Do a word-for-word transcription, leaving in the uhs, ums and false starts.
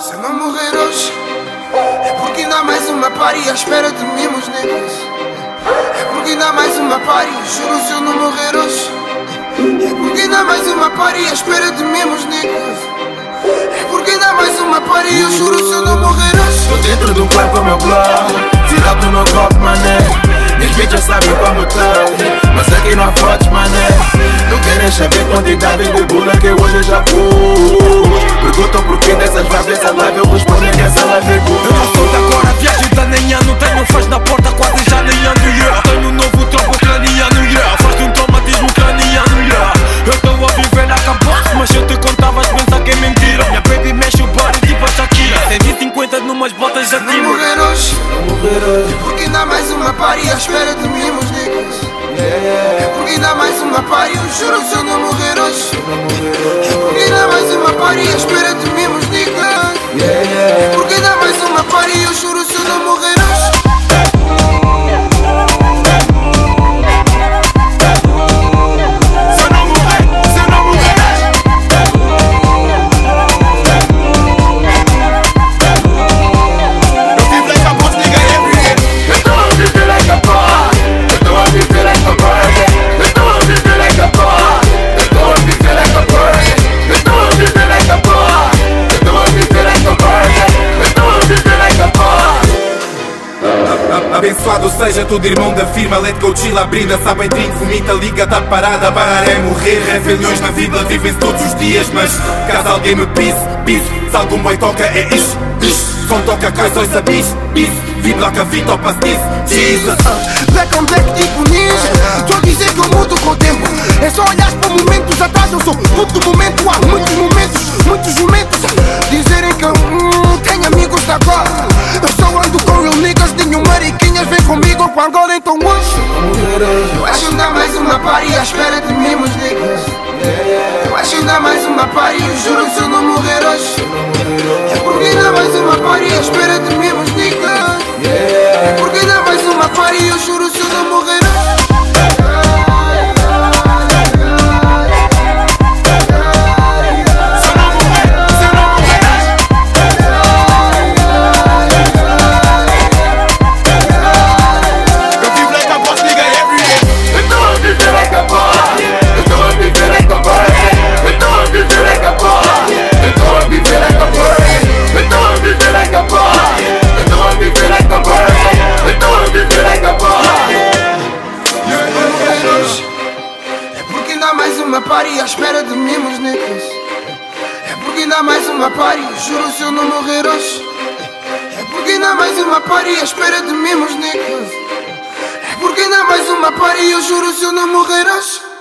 Se eu não morrer hoje, é porque ainda há mais uma party à espera de mim, meus negros. É porque ainda há mais uma party, juro, se eu não morrer hoje. É porque ainda há mais uma party à espera de mim, meus negros. É porque ainda há mais uma party, eu juro, se eu não morrer hoje. Tô dentro do quarto ao meu bloco, tirado do meu copo, mané. Minhas bitches sabem como tá, mas aqui não há fotos, mané. Não querem saber quantidade de bula que hoje já pus. Perguntam porquê dessas vibes dessa live, eu respondo que essa live é boa. Eu não sou de agora, viagem da nem ano. Tenho faz na porta, quase já nem ando, yeah. Tenho um novo tropa ucraniano, yeah. Faz de um traumatismo ucraniano, yeah. Eu estou a viver na caboça, mas eu te contava as pensar que é mentira. Minha baby mexe o body tipo a Shakira. cento e cinquenta numas botas já Se timo. não morrer hoje, é porque ainda há mais uma party à espera de mim, meus negros. É porque ainda há mais uma party, eu juro, se eu não morrer hoje. É porque ainda há mais uma party à espera de mim, meus negros. É porque ainda há mais uma party, eu juro, se eu não morrer hoje. Abençoado seja todo irmão da firma, let go chill, brinda, sabem drink, vomita, liga, tá parada, parar é morrer, rebeliões na vida, vivem-se todos os dias, mas caso alguém me pise, pise, se algum boy toca é isso, isso, som toca coisa, ouça bis, bis, vibra que a fita, pass this, Jesus. Black on black tipo ninja, tô a dizer que eu mudo com o tempo. É só olhar para momentos atrás, eu sou puto do momento, há muitos momentos, muitos momentos. Dizerem que eu hum, tenho amigos de agora. Eu só ando com real niggas, nenhum mariquinhas vem comigo com Angola, então hoje eu acho que ainda há mais uma party à espera de mim, meus niggas. Eu acho que ainda há mais uma party, eu juro, se eu não morrer hoje. É porque ainda há mais uma party à espera de mim, meus niggas. É porque ainda há mais uma party, eu juro, se eu não morrer hoje. Uma party à espera de mim, meus negros. É porque ainda há mais uma party, juro, se eu não morrer hoje. É porque ainda há mais uma party à espera de mim, meus negros. É porque ainda há mais uma party, eu juro, se eu não morrer hoje.